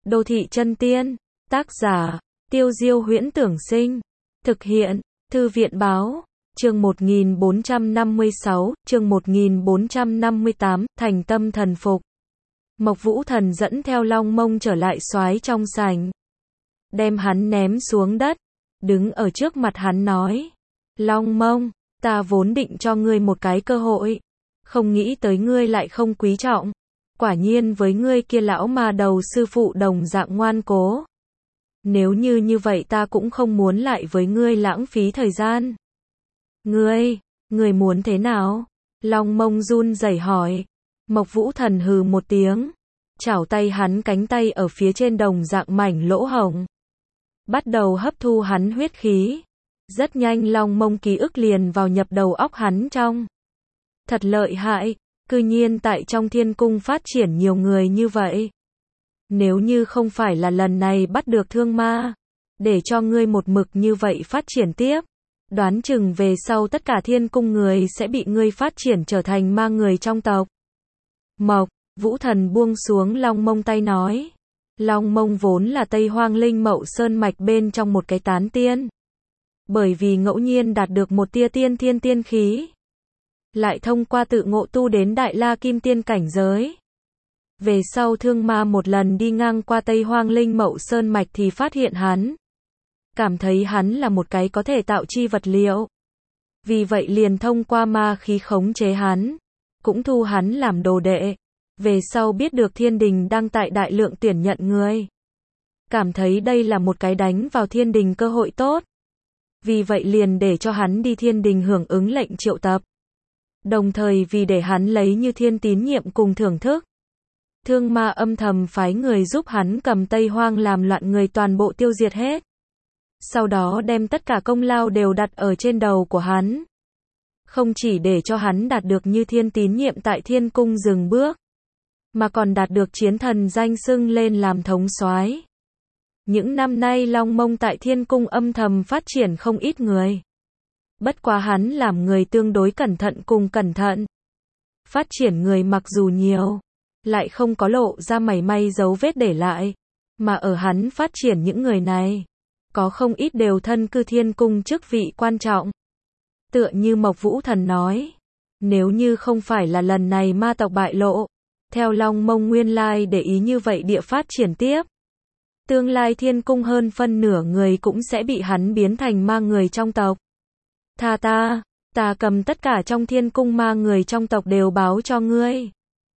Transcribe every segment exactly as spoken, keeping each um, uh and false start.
Đô thị chân tiên, tác giả, Tiêu Diêu Huyễn Tưởng Sinh, thực hiện, Thư viện Báo, chương một nghìn bốn trăm năm mươi sáu, chương một nghìn bốn trăm năm mươi tám, thành tâm thần phục. Mộc Vũ Thần dẫn theo Long Mông trở lại soái trong sảnh, đem hắn ném xuống đất, đứng ở trước mặt hắn nói: Long Mông, ta vốn định cho ngươi một cái cơ hội, không nghĩ tới ngươi lại không quý trọng. Quả nhiên với ngươi kia lão ma đầu sư phụ đồng dạng ngoan cố. Nếu như như vậy ta cũng không muốn lại với ngươi lãng phí thời gian. Ngươi, ngươi muốn thế nào? Long Mông run rẩy hỏi. Mộc Vũ Thần hừ một tiếng, chảo tay hắn cánh tay ở phía trên đồng dạng mảnh lỗ hổng, bắt đầu hấp thu hắn huyết khí. Rất nhanh Long Mông ký ức liền vào nhập đầu óc hắn trong. Thật lợi hại, cư nhiên tại trong thiên cung phát triển nhiều người như vậy. Nếu như không phải là lần này bắt được thương ma, để cho ngươi một mực như vậy phát triển tiếp, đoán chừng về sau tất cả thiên cung người sẽ bị ngươi phát triển trở thành ma người trong tộc. Mộc Vũ Thần buông xuống Long Mông tay nói. Long Mông vốn là Tây Hoang Linh Mậu Sơn mạch bên trong một cái tán tiên. Bởi vì ngẫu nhiên đạt được một tia tiên thiên tiên khí, lại thông qua tự ngộ tu đến Đại La Kim Tiên cảnh giới. Về sau thương ma một lần đi ngang qua Tây Hoang Linh Mậu Sơn mạch thì phát hiện hắn, cảm thấy hắn là một cái có thể tạo chi vật liệu. Vì vậy liền thông qua ma khí khống chế hắn, cũng thu hắn làm đồ đệ. Về sau biết được thiên đình đang tại đại lượng tuyển nhận người, cảm thấy đây là một cái đánh vào thiên đình cơ hội tốt. Vì vậy liền để cho hắn đi thiên đình hưởng ứng lệnh triệu tập. Đồng thời vì để hắn lấy như thiên tín nhiệm cùng thưởng thức, thương ma âm thầm phái người giúp hắn cầm Tây Hoang làm loạn người toàn bộ tiêu diệt hết. Sau đó đem tất cả công lao đều đặt ở trên đầu của hắn. Không chỉ để cho hắn đạt được như thiên tín nhiệm tại thiên cung dừng bước, mà còn đạt được chiến thần danh xưng lên làm thống soái. Những năm nay Long Mông tại thiên cung âm thầm phát triển không ít người. Bất quá hắn làm người tương đối cẩn thận cùng cẩn thận. Phát triển người mặc dù nhiều, lại không có lộ ra mảy may dấu vết để lại. Mà ở hắn phát triển những người này, có không ít đều thân cư thiên cung chức vị quan trọng. Tựa như Mộc Vũ Thần nói, nếu như không phải là lần này ma tộc bại lộ, theo Long Mông nguyên lai để ý như vậy địa phát triển tiếp, tương lai thiên cung hơn phân nửa người cũng sẽ bị hắn biến thành ma người trong tộc. Tha ta, ta cầm tất cả trong thiên cung ma người trong tộc đều báo cho ngươi.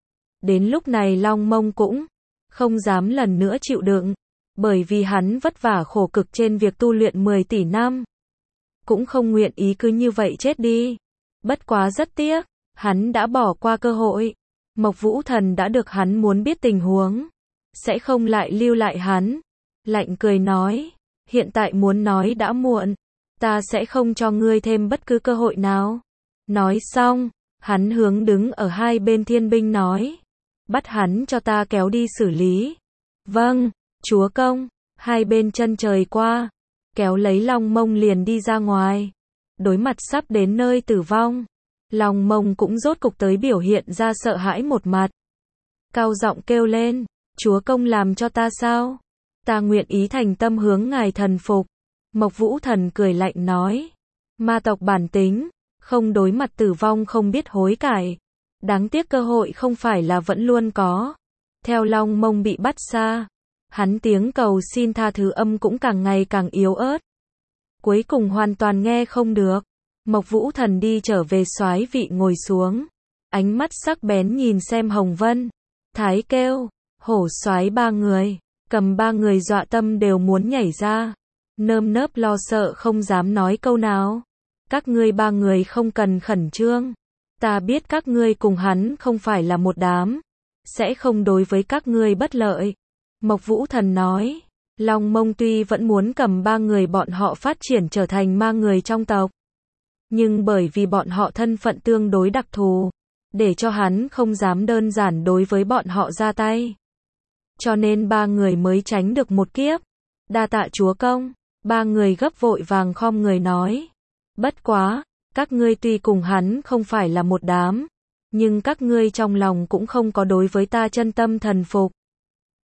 Đến lúc này Long Mông cũng không dám lần nữa chịu đựng, bởi vì hắn vất vả khổ cực trên việc tu luyện mười tỷ năm, cũng không nguyện ý cứ như vậy chết đi. Bất quá rất tiếc, hắn đã bỏ qua cơ hội. Mộc Vũ Thần đã được hắn muốn biết tình huống, sẽ không lại lưu lại hắn. Lạnh cười nói, hiện tại muốn nói đã muộn, ta sẽ không cho ngươi thêm bất cứ cơ hội nào. Nói xong, hắn hướng đứng ở hai bên thiên binh nói, bắt hắn cho ta kéo đi xử lý. Vâng, chúa công. Hai bên chân trời qua, kéo lấy Long Mông liền đi ra ngoài. Đối mặt sắp đến nơi tử vong, Long Mông cũng rốt cục tới biểu hiện ra sợ hãi một mặt. Cao giọng kêu lên, chúa công làm cho ta sao? Ta nguyện ý thành tâm hướng ngài thần phục. Mộc Vũ Thần cười lạnh nói, ma tộc bản tính, không đối mặt tử vong không biết hối cải. Đáng tiếc cơ hội không phải là vẫn luôn có. Theo Long Mông bị bắt xa, hắn tiếng cầu xin tha thứ âm cũng càng ngày càng yếu ớt. Cuối cùng hoàn toàn nghe không được. Mộc Vũ Thần đi trở về soái vị ngồi xuống, ánh mắt sắc bén nhìn xem Hồng Vân, Thái Kêu, Hổ soái ba người, cầm ba người dọa tâm đều muốn nhảy ra, nơm nớp lo sợ không dám nói câu nào. Các ngươi ba người không cần khẩn trương, ta biết các ngươi cùng hắn không phải là một đám, sẽ không đối với các ngươi bất lợi. Mộc Vũ Thần nói, Long Mông tuy vẫn muốn cầm ba người bọn họ phát triển trở thành ma người trong tộc, nhưng bởi vì bọn họ thân phận tương đối đặc thù, để cho hắn không dám đơn giản đối với bọn họ ra tay. Cho nên ba người mới tránh được một kiếp. Đa tạ chúa công. Ba người gấp vội vàng khom người nói, bất quá, các ngươi tuy cùng hắn không phải là một đám, nhưng các ngươi trong lòng cũng không có đối với ta chân tâm thần phục.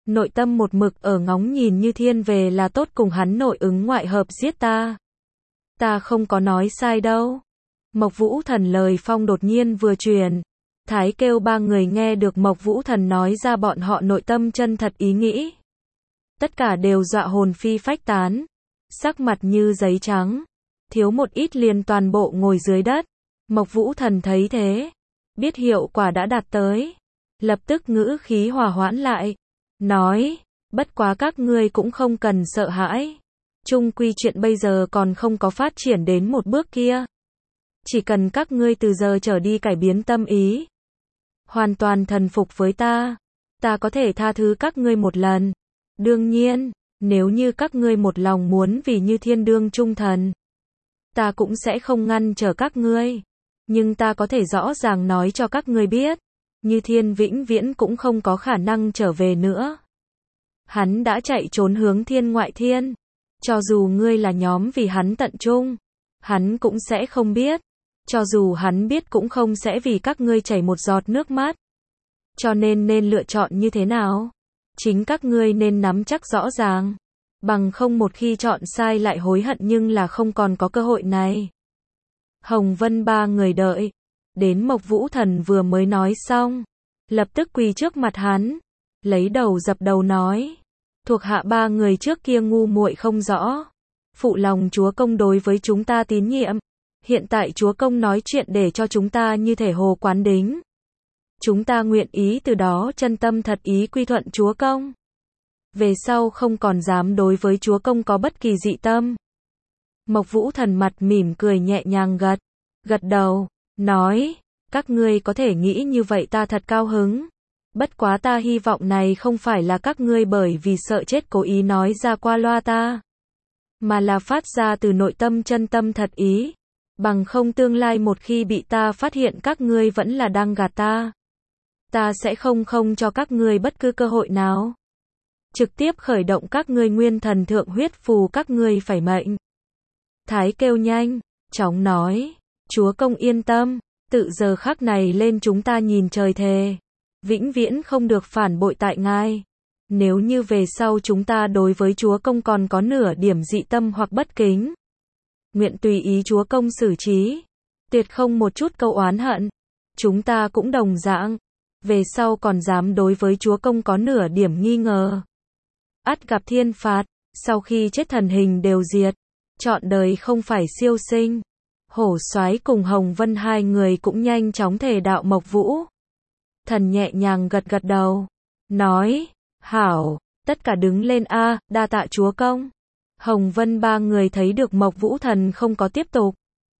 nội tâm một mực ở ngóng nhìn Như Thiên về là tốt cùng hắn nội ứng ngoại hợp giết ta. Ta không có nói sai đâu. Mộc Vũ Thần lời phong đột nhiên vừa truyền. Thái kêu ba người nghe được Mộc Vũ Thần nói ra bọn họ nội tâm chân thật ý nghĩ. Tất cả đều dọa hồn phi phách tán. Sắc mặt như giấy trắng. Thiếu một ít liền toàn bộ ngồi dưới đất. Mộc Vũ Thần thấy thế. Biết hiệu quả đã đạt tới. Lập tức ngữ khí hòa hoãn lại. Nói, bất quá các ngươi cũng không cần sợ hãi. Chung quy chuyện bây giờ còn không có phát triển đến một bước kia. Chỉ cần các ngươi từ giờ trở đi cải biến tâm ý. Hoàn toàn thần phục với ta. Ta có thể tha thứ các ngươi một lần. Đương nhiên, nếu như các ngươi một lòng muốn vì Như Thiên đương trung thần. Ta cũng sẽ không ngăn trở các ngươi. Nhưng ta có thể rõ ràng nói cho các ngươi biết. Như Thiên vĩnh viễn cũng không có khả năng trở về nữa. Hắn đã chạy trốn hướng thiên ngoại thiên. Cho dù ngươi là nhóm vì hắn tận trung. Hắn cũng sẽ không biết. Cho dù hắn biết cũng không sẽ vì các ngươi chảy một giọt nước mắt. Cho nên nên lựa chọn như thế nào? Chính các ngươi nên nắm chắc rõ ràng. Bằng không một khi chọn sai lại hối hận nhưng là không còn có cơ hội này. Hồng Vân ba người đợi. Đến Mộc Vũ Thần vừa mới nói xong. Lập tức quỳ trước mặt hắn. Lấy đầu dập đầu nói. Thuộc hạ ba người trước kia ngu muội không rõ. Phụ lòng chúa công đối với chúng ta tín nhiệm. Hiện tại chúa công nói chuyện để cho chúng ta như thể hồ quán đính. Chúng ta nguyện ý từ đó chân tâm thật ý quy thuận chúa công. Về sau không còn dám đối với chúa công có bất kỳ dị tâm. Mộc Vũ Thần mặt mỉm cười nhẹ nhàng gật. Gật đầu. Nói. Các ngươi có thể nghĩ như vậy ta thật cao hứng. Bất quá ta hy vọng này không phải là các ngươi bởi vì sợ chết cố ý nói ra qua loa ta. Mà là phát ra từ nội tâm chân tâm thật ý. Bằng không tương lai một khi bị ta phát hiện các ngươi vẫn là đang gạt ta. Ta sẽ không không cho các ngươi bất cứ cơ hội nào. Trực tiếp khởi động các ngươi nguyên thần thượng huyết phù các ngươi phải mệnh. Thái kêu nhanh, chóng nói. Chúa công yên tâm, tự giờ khắc này lên chúng ta nhìn trời thề. Vĩnh viễn không được phản bội tại ngài. Nếu như về sau chúng ta đối với chúa công còn có nửa điểm dị tâm hoặc bất kính. Nguyện tùy ý chúa công xử trí. Tuyệt không một chút câu oán hận. Chúng ta cũng đồng dạng. Về sau còn dám đối với chúa công có nửa điểm nghi ngờ. Ắt gặp thiên phạt. Sau khi chết thần hình đều diệt. Trọn đời không phải siêu sinh. Hổ Soái cùng Hồng Vân hai người cũng nhanh chóng thề đạo Mộc Vũ. Thần nhẹ nhàng gật gật đầu. Nói. Hảo. Tất cả đứng lên a, đa tạ chúa công. Hồng Vân ba người thấy được Mộc Vũ Thần không có tiếp tục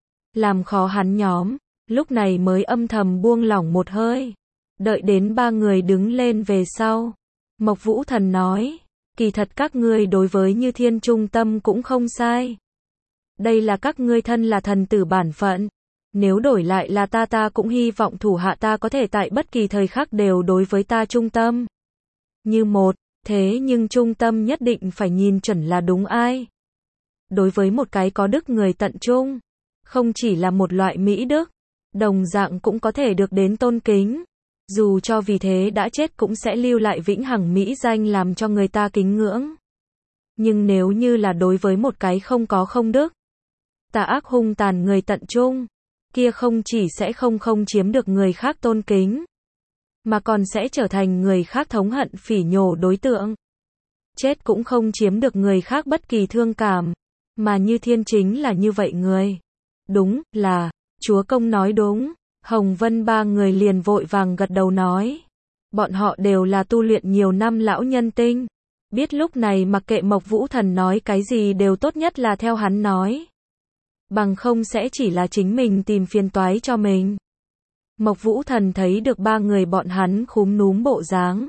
làm khó hắn nhóm, lúc này mới âm thầm buông lỏng một hơi. Đợi đến ba người đứng lên về sau, Mộc Vũ Thần nói, kỳ thật các ngươi đối với Như Thiên trung tâm cũng không sai. Đây là các ngươi thân là thần tử bản phận. Nếu đổi lại là ta ta cũng hy vọng thủ hạ ta có thể tại bất kỳ thời khắc đều đối với ta trung tâm. Như một. Thế nhưng trung tâm nhất định phải nhìn chuẩn là đúng ai. Đối với một cái có đức người tận trung, không chỉ là một loại mỹ đức, đồng dạng cũng có thể được đến tôn kính. Dù cho vì thế đã chết cũng sẽ lưu lại vĩnh hằng mỹ danh làm cho người ta kính ngưỡng. Nhưng nếu như là đối với một cái không có không đức, tà ác hung tàn người tận trung, kia không chỉ sẽ không không chiếm được người khác tôn kính, mà còn sẽ trở thành người khác thống hận phỉ nhổ đối tượng. Chết cũng không chiếm được người khác bất kỳ thương cảm, mà Như Thiên chính là như vậy người. Đúng, là, chúa công nói đúng. Hồng Vân ba người liền vội vàng gật đầu nói. Bọn họ đều là tu luyện nhiều năm lão nhân tinh. Biết lúc này mặc kệ Mộc Vũ Thần nói cái gì đều tốt nhất là theo hắn nói. Bằng không sẽ chỉ là chính mình tìm phiền toái cho mình. Mộc Vũ Thần thấy được ba người bọn hắn khúm núm bộ dáng.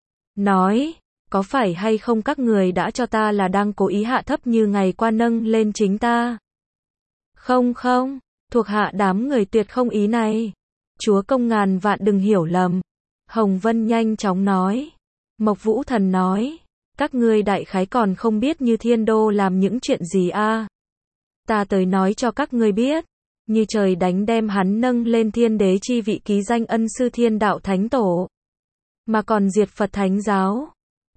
Nói, có phải hay không các người đã cho ta là đang cố ý hạ thấp như ngày qua nâng lên chính ta? Không không, thuộc hạ đám người tuyệt không ý này. Chúa công ngàn vạn đừng hiểu lầm. Hồng Vân nhanh chóng nói. Mộc Vũ Thần nói, các ngươi đại khái còn không biết Như Thiên Đô làm những chuyện gì a? À? Ta tới nói cho các ngươi biết. Như trời đánh đem hắn nâng lên thiên đế chi vị ký danh ân sư thiên đạo thánh tổ. Mà còn diệt Phật thánh giáo.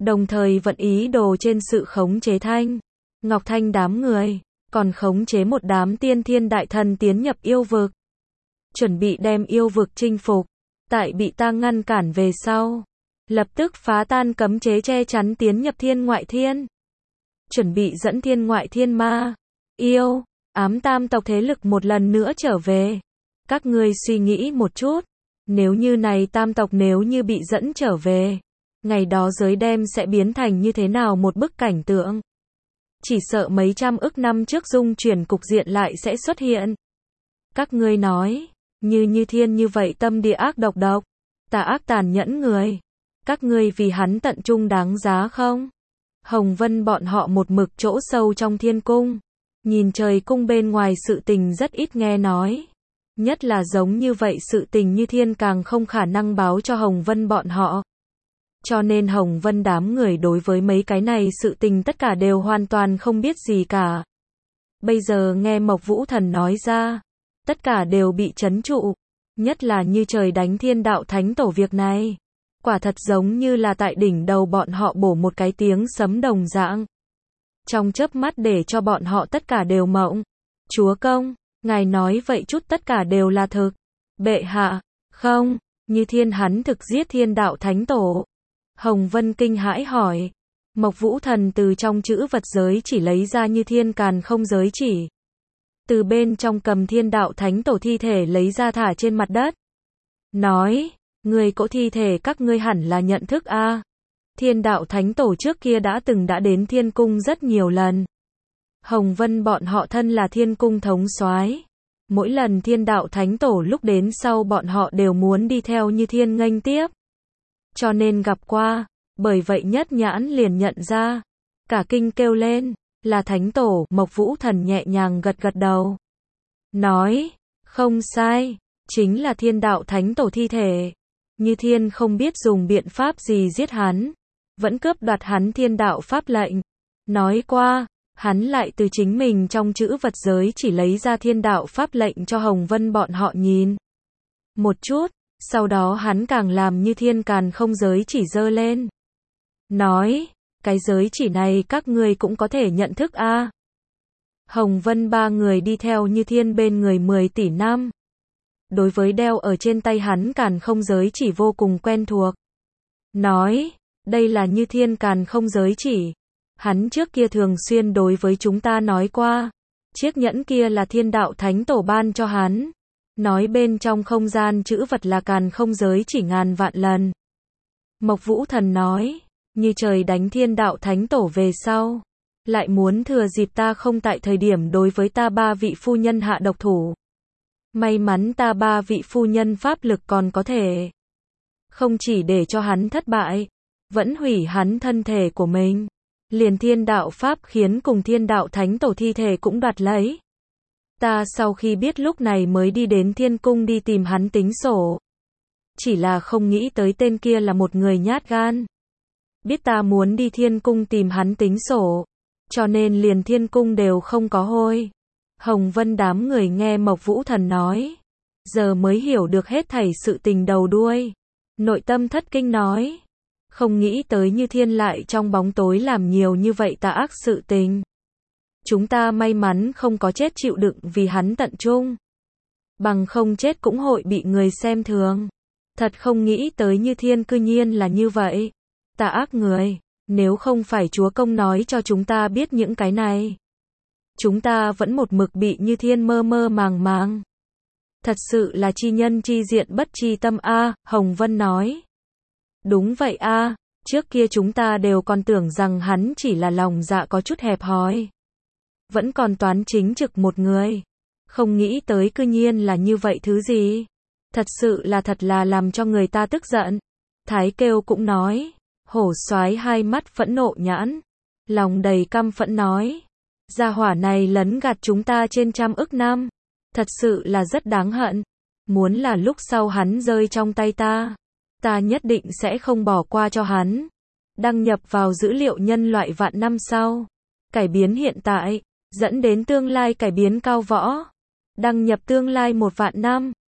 Đồng thời vận ý đồ trên sự khống chế Thanh, Ngọc Thanh đám người, còn khống chế một đám tiên thiên đại thần tiến nhập yêu vực. Chuẩn bị đem yêu vực chinh phục, tại bị ta ngăn cản về sau. Lập tức phá tan cấm chế che chắn tiến nhập thiên ngoại thiên. Chuẩn bị dẫn thiên ngoại thiên ma, yêu, ám tam tộc thế lực một lần nữa trở về. Các ngươi suy nghĩ một chút, nếu như này tam tộc nếu như bị dẫn trở về, ngày đó giới đem sẽ biến thành như thế nào một bức cảnh tượng. Chỉ sợ mấy trăm ức năm trước dung chuyển cục diện lại sẽ xuất hiện. Các ngươi nói, như Như Thiên như vậy tâm địa ác độc độc, tà ác tàn nhẫn người. Các ngươi vì hắn tận trung đáng giá không? Hồng Vân bọn họ một mực chỗ sâu trong thiên cung. Nhìn trời cung bên ngoài sự tình rất ít nghe nói. Nhất là giống như vậy sự tình Như Thiên càng không khả năng báo cho Hồng Vân bọn họ. Cho nên Hồng Vân đám người đối với mấy cái này sự tình tất cả đều hoàn toàn không biết gì cả. Bây giờ nghe Mộc Vũ Thần nói ra, tất cả đều bị chấn trụ. Nhất là như trời đánh thiên đạo thánh tổ việc này. Quả thật giống như là tại đỉnh đầu bọn họ bổ một cái tiếng sấm đồng dạng. Trong chớp mắt để cho bọn họ tất cả đều mộng. Chúa công, ngài nói vậy chút tất cả đều là thực. Bệ hạ, không, Như Thiên hắn thực giết thiên đạo thánh tổ. Hồng Vân kinh hãi hỏi. Mộc Vũ Thần từ trong chữ vật giới chỉ lấy ra Như Thiên càn không giới chỉ. Từ bên trong cầm thiên đạo thánh tổ thi thể lấy ra thả trên mặt đất. Nói, người cỗ thi thể các ngươi hẳn là nhận thức a. À. Thiên đạo thánh tổ trước kia đã từng đã đến thiên cung rất nhiều lần. Hồng Vân bọn họ thân là thiên cung thống soái. Mỗi lần thiên đạo thánh tổ lúc đến sau bọn họ đều muốn đi theo Như Thiên nghênh tiếp. Cho nên gặp qua, bởi vậy nhất nhãn liền nhận ra. Cả kinh kêu lên, là thánh tổ. Mộc Vũ Thần nhẹ nhàng gật gật đầu. Nói, không sai, chính là thiên đạo thánh tổ thi thể. Như Thiên không biết dùng biện pháp gì giết hắn, vẫn cướp đoạt hắn thiên đạo pháp lệnh. Nói qua, hắn lại từ chính mình trong chữ vật giới chỉ lấy ra thiên đạo pháp lệnh cho Hồng Vân bọn họ nhìn. Một chút, sau đó hắn càng làm Như Thiên càn không giới chỉ giơ lên. Nói, cái giới chỉ này các ngươi cũng có thể nhận thức a. À. Hồng Vân ba người đi theo Như Thiên bên người mười tỷ năm. Đối với đeo ở trên tay hắn càn không giới chỉ vô cùng quen thuộc. Nói, đây là Như Thiên càn không giới chỉ. Hắn trước kia thường xuyên đối với chúng ta nói qua. Chiếc nhẫn kia là thiên đạo thánh tổ ban cho hắn. Nói bên trong không gian chữ vật là càn không giới chỉ ngàn vạn lần. Mộc Vũ Thần nói, như trời đánh thiên đạo thánh tổ về sau. Lại muốn thừa dịp ta không tại thời điểm đối với ta ba vị phu nhân hạ độc thủ. May mắn ta ba vị phu nhân pháp lực còn có thể. Không chỉ để cho hắn thất bại, vẫn hủy hắn thân thể của mình. Liền thiên đạo pháp khiến cùng thiên đạo thánh tổ thi thể cũng đoạt lấy. Ta sau khi biết lúc này mới đi đến thiên cung đi tìm hắn tính sổ. Chỉ là không nghĩ tới tên kia là một người nhát gan. Biết ta muốn đi thiên cung tìm hắn tính sổ. Cho nên liền thiên cung đều không có hôi. Hồng Vân đám người nghe Mộc Vũ Thần nói. Giờ mới hiểu được hết thảy sự tình đầu đuôi. Nội tâm thất kinh nói. Không nghĩ tới Như Thiên lại trong bóng tối làm nhiều như vậy tà ác sự tình. Chúng ta may mắn không có chết chịu đựng vì hắn tận trung. Bằng không chết cũng hội bị người xem thường. Thật không nghĩ tới Như Thiên cư nhiên là như vậy. Tà ác người, nếu không phải Chúa Công nói cho chúng ta biết những cái này. Chúng ta vẫn một mực bị Như Thiên mơ mơ màng màng. Thật sự là chi nhân chi diện bất chi tâm a. À, Hồng Vân nói. Đúng vậy a, à, trước kia chúng ta đều còn tưởng rằng hắn chỉ là lòng dạ có chút hẹp hòi. Vẫn còn toán chính trực một người. Không nghĩ tới cư nhiên là như vậy thứ gì. Thật sự là thật là làm cho người ta tức giận. Thái Kêu cũng nói. Hổ soái hai mắt phẫn nộ nhãn. Lòng đầy căm phẫn nói. Gia hỏa này lấn gạt chúng ta trên trăm ức năm. Thật sự là rất đáng hận. Muốn là lúc sau hắn rơi trong tay ta. Ta nhất định sẽ không bỏ qua cho hắn. Đăng nhập vào dữ liệu nhân loại vạn năm sau. Cải biến hiện tại. Dẫn đến tương lai cải biến cao võ. Đăng nhập tương lai một vạn năm.